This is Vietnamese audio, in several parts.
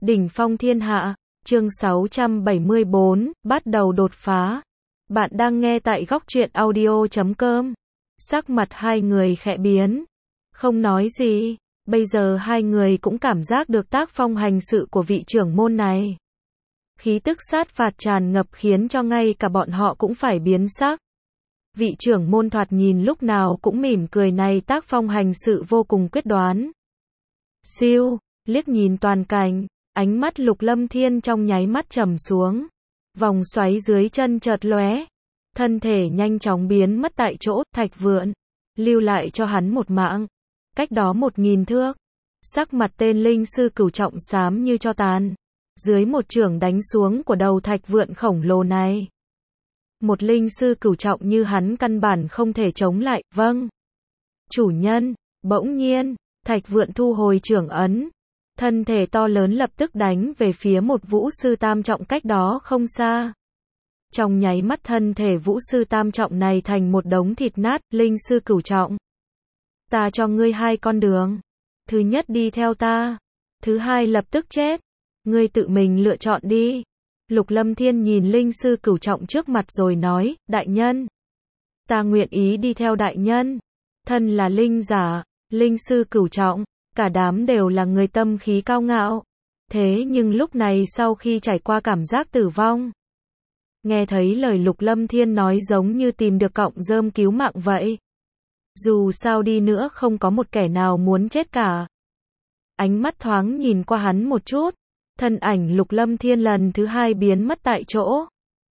Đỉnh phong thiên hạ, chương 674, bắt đầu đột phá. Bạn đang nghe tại góc truyện audio.com. Sắc mặt hai người khẽ biến. Không nói gì, bây giờ hai người cũng cảm giác được tác phong hành sự của vị trưởng môn này. Khí tức sát phạt tràn ngập khiến cho ngay cả bọn họ cũng phải biến sắc. Vị trưởng môn thoạt nhìn lúc nào cũng mỉm cười này tác phong hành sự vô cùng quyết đoán. Siêu, liếc nhìn toàn cảnh, ánh mắt Lục Lâm Thiên trong nháy mắt trầm xuống. Vòng xoáy dưới chân chợt lóe, thân thể nhanh chóng biến mất tại chỗ, Thạch Vượn lưu lại cho hắn một mạng. Cách đó 1000 thước, sắc mặt tên linh sư cửu trọng xám như tro tàn. Dưới một chưởng đánh xuống của đầu Thạch Vượn khổng lồ này, một linh sư cửu trọng như hắn căn bản không thể chống lại. Vâng, chủ nhân. Bỗng nhiên, Thạch Vượn thu hồi chưởng ấn, thân thể to lớn lập tức đánh về phía một vũ sư tam trọng cách đó không xa. Trong nháy mắt thân thể vũ sư tam trọng này thành một đống thịt nát. Linh sư cửu trọng, ta cho ngươi hai con đường. Thứ nhất đi theo ta, thứ hai lập tức chết. Ngươi tự mình lựa chọn đi. Lục Lâm Thiên nhìn linh sư cửu trọng trước mặt rồi nói, đại nhân, ta nguyện ý đi theo đại nhân. Thân là linh giả, linh sư cửu trọng, cả đám đều là người tâm khí cao ngạo. Thế nhưng lúc này sau khi trải qua cảm giác tử vong, nghe thấy lời Lục Lâm Thiên nói giống như tìm được cọng rơm cứu mạng vậy. Dù sao đi nữa không có một kẻ nào muốn chết cả. Ánh mắt thoáng nhìn qua hắn một chút, thân ảnh Lục Lâm Thiên lần thứ hai biến mất tại chỗ.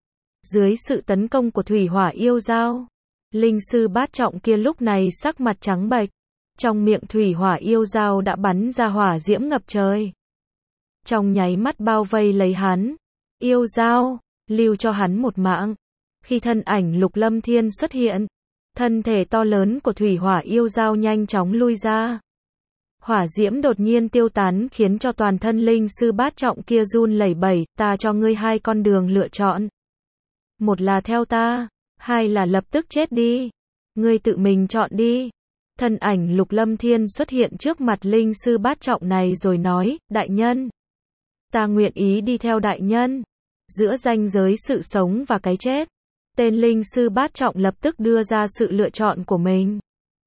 Dưới sự tấn công của thủy hỏa yêu dao, linh sư bát trọng kia lúc này sắc mặt trắng bệch. Trong miệng thủy hỏa yêu dao đã bắn ra hỏa diễm ngập trời, trong nháy mắt bao vây lấy hắn. Yêu dao, lưu cho hắn một mạng. Khi thân ảnh Lục Lâm Thiên xuất hiện, thân thể to lớn của thủy hỏa yêu dao nhanh chóng lui ra. Hỏa diễm đột nhiên tiêu tán khiến cho toàn thân linh sư bát trọng kia run lẩy bẩy. Ta cho ngươi hai con đường lựa chọn. Một là theo ta, hai là lập tức chết đi. Ngươi tự mình chọn đi. Thân ảnh Lục Lâm Thiên xuất hiện trước mặt linh sư bát trọng này rồi nói, đại nhân, ta nguyện ý đi theo đại nhân. Giữa ranh giới sự sống và cái chết, tên linh sư bát trọng lập tức đưa ra sự lựa chọn của mình.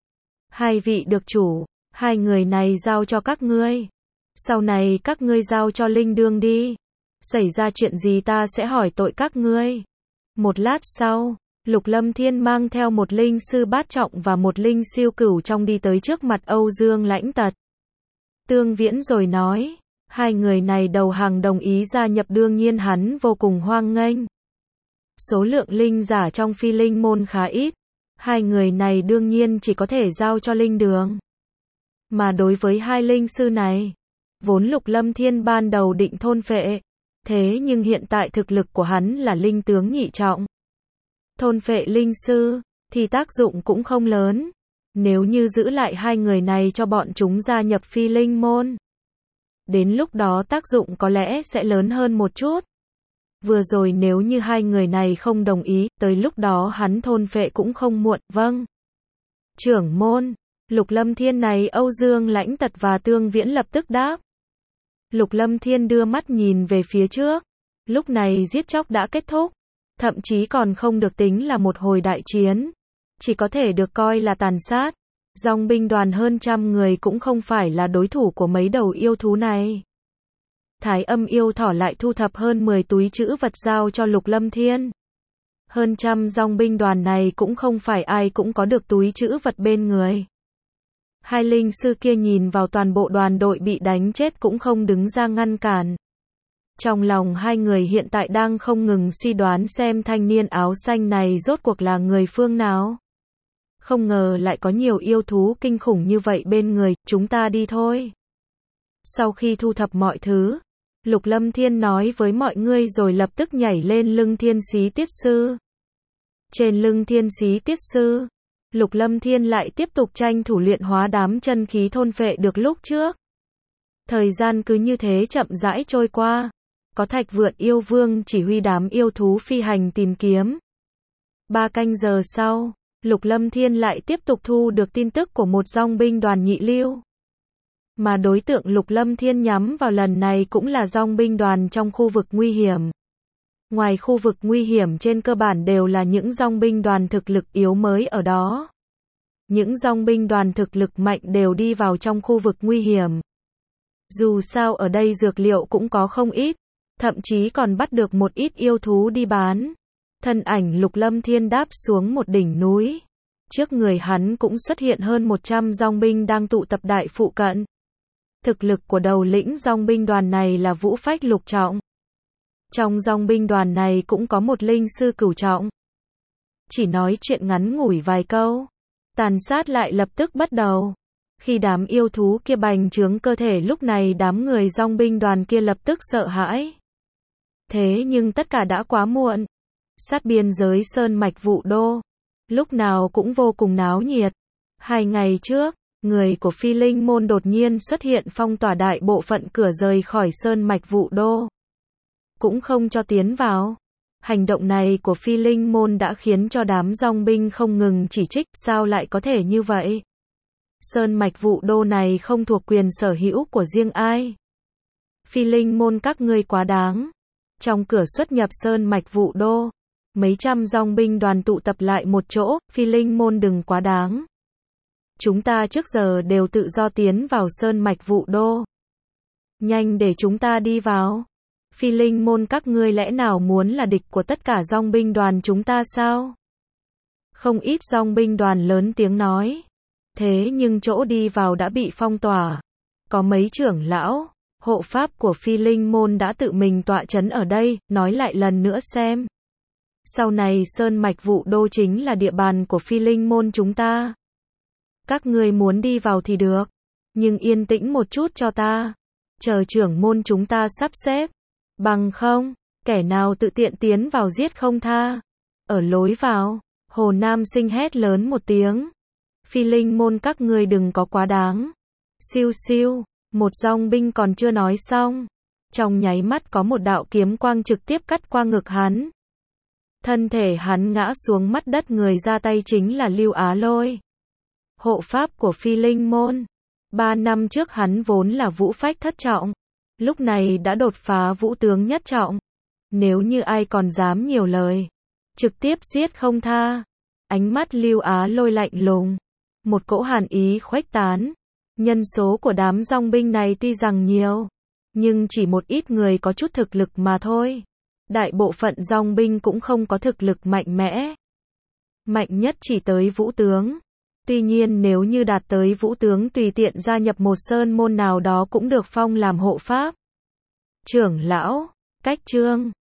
Hai vị được chủ, hai người này giao cho các ngươi. Sau này các ngươi giao cho linh đương đi. Xảy ra chuyện gì ta sẽ hỏi tội các ngươi. Một lát sau, Lục Lâm Thiên mang theo một linh sư bát trọng và một linh siêu cửu trong đi tới trước mặt Âu Dương Lãnh Tật, Tương Viễn rồi nói, hai người này đầu hàng đồng ý gia nhập đương nhiên hắn vô cùng hoan nghênh. Số lượng linh giả trong phi linh môn khá ít, hai người này đương nhiên chỉ có thể giao cho linh đường. Mà đối với hai linh sư này, vốn Lục Lâm Thiên ban đầu định thôn phệ, thế nhưng hiện tại thực lực của hắn là linh tướng nhị trọng. Thôn phệ linh sư, thì tác dụng cũng không lớn. Nếu như giữ lại hai người này cho bọn chúng gia nhập phi linh môn, đến lúc đó tác dụng có lẽ sẽ lớn hơn một chút. Vừa rồi nếu như hai người này không đồng ý, tới lúc đó hắn thôn phệ cũng không muộn. Vâng, trưởng môn. Lục Lâm Thiên này Âu Dương Lãnh Tật và Tương Viễn lập tức đáp. Lục Lâm Thiên đưa mắt nhìn về phía trước. Lúc này giết chóc đã kết thúc, thậm chí còn không được tính là một hồi đại chiến, chỉ có thể được coi là tàn sát. Dòng binh đoàn hơn 100 người cũng không phải là đối thủ của mấy đầu yêu thú này. Thái Âm yêu thỏ lại thu thập hơn 10 túi trữ vật giao cho Lục Lâm Thiên. Hơn 100 dòng binh đoàn này cũng không phải ai cũng có được túi trữ vật bên người. Hai linh sư kia nhìn vào toàn bộ đoàn đội bị đánh chết cũng không đứng ra ngăn cản. Trong lòng hai người hiện tại đang không ngừng suy đoán xem thanh niên áo xanh này rốt cuộc là người phương nào. Không ngờ lại có nhiều yêu thú kinh khủng như vậy bên người. Chúng ta đi thôi. Sau khi thu thập mọi thứ, Lục Lâm Thiên nói với mọi người rồi lập tức nhảy lên lưng Thiên Xí Tiết Sư. Trên lưng Thiên Xí Tiết Sư, Lục Lâm Thiên lại tiếp tục tranh thủ luyện hóa đám chân khí thôn phệ được lúc trước. Thời gian cứ như thế chậm rãi trôi qua. Có Thạch Vượn yêu vương chỉ huy đám yêu thú phi hành tìm kiếm. 3 canh giờ sau, Lục Lâm Thiên lại tiếp tục thu được tin tức của một dòng binh đoàn nhị lưu. Mà đối tượng Lục Lâm Thiên nhắm vào lần này cũng là dòng binh đoàn trong khu vực nguy hiểm. Ngoài khu vực nguy hiểm trên cơ bản đều là những dòng binh đoàn thực lực yếu mới ở đó. Những dòng binh đoàn thực lực mạnh đều đi vào trong khu vực nguy hiểm. Dù sao ở đây dược liệu cũng có không ít, thậm chí còn bắt được một ít yêu thú đi bán. Thân ảnh Lục Lâm Thiên đáp xuống một đỉnh núi. Trước người hắn cũng xuất hiện hơn 100 dòng binh đang tụ tập đại phụ cận. Thực lực của đầu lĩnh dòng binh đoàn này là vũ phách lục trọng. Trong dòng binh đoàn này cũng có một linh sư cửu trọng. Chỉ nói chuyện ngắn ngủi vài câu, tàn sát lại lập tức bắt đầu. Khi đám yêu thú kia bành trướng cơ thể, lúc này đám người dòng binh đoàn kia lập tức sợ hãi. Thế nhưng tất cả đã quá muộn. Sát biên giới sơn mạch Vũ Đô, lúc nào cũng vô cùng náo nhiệt. 2 ngày trước, người của Phi Linh môn đột nhiên xuất hiện phong tỏa đại bộ phận cửa rời khỏi sơn mạch Vũ Đô, cũng không cho tiến vào. Hành động này của Phi Linh môn đã khiến cho đám dòng binh không ngừng chỉ trích, sao lại có thể như vậy? Sơn mạch Vũ Đô này không thuộc quyền sở hữu của riêng ai. Phi Linh môn các ngươi quá đáng. Trong cửa xuất nhập sơn mạch Vũ Đô, mấy trăm dòng binh đoàn tụ tập lại một chỗ, Phi Linh môn đừng quá đáng. Chúng ta trước giờ đều tự do tiến vào sơn mạch Vũ Đô. Nhanh để chúng ta đi vào. Phi Linh môn các ngươi lẽ nào muốn là địch của tất cả dòng binh đoàn chúng ta sao? Không ít dòng binh đoàn lớn tiếng nói. Thế nhưng chỗ đi vào đã bị phong tỏa. Có mấy trưởng lão, hộ pháp của Phi Linh môn đã tự mình tọa trấn ở đây, nói lại lần nữa xem. Sau này sơn mạch Vũ Đô chính là địa bàn của Phi Linh môn chúng ta. Các ngươi muốn đi vào thì được, nhưng yên tĩnh một chút cho ta. Chờ trưởng môn chúng ta sắp xếp. Bằng không, kẻ nào tự tiện tiến vào giết không tha. Ở lối vào, Hồ Nam Sinh hét lớn một tiếng. Phi Linh môn các ngươi đừng có quá đáng. Siêu siêu, một dòng binh còn chưa nói xong. Trong nháy mắt có một đạo kiếm quang trực tiếp cắt qua ngực hắn. Thân thể hắn ngã xuống mắt đất, người ra tay chính là Lưu Á Lôi, hộ pháp của Phi Linh môn. 3 năm trước hắn vốn là vũ phách thất trọng, lúc này đã đột phá vũ tướng nhất trọng. Nếu như ai còn dám nhiều lời, trực tiếp giết không tha. Ánh mắt Lưu Á Lôi lạnh lùng, một cỗ hàn ý khuếch tán. Nhân số của đám dòng binh này tuy rằng nhiều, nhưng chỉ một ít người có chút thực lực mà thôi. Đại bộ phận dòng binh cũng không có thực lực mạnh mẽ. Mạnh nhất chỉ tới vũ tướng. Tuy nhiên nếu như đạt tới vũ tướng, tùy tiện gia nhập một sơn môn nào đó cũng được phong làm hộ pháp, trưởng lão, cách chương.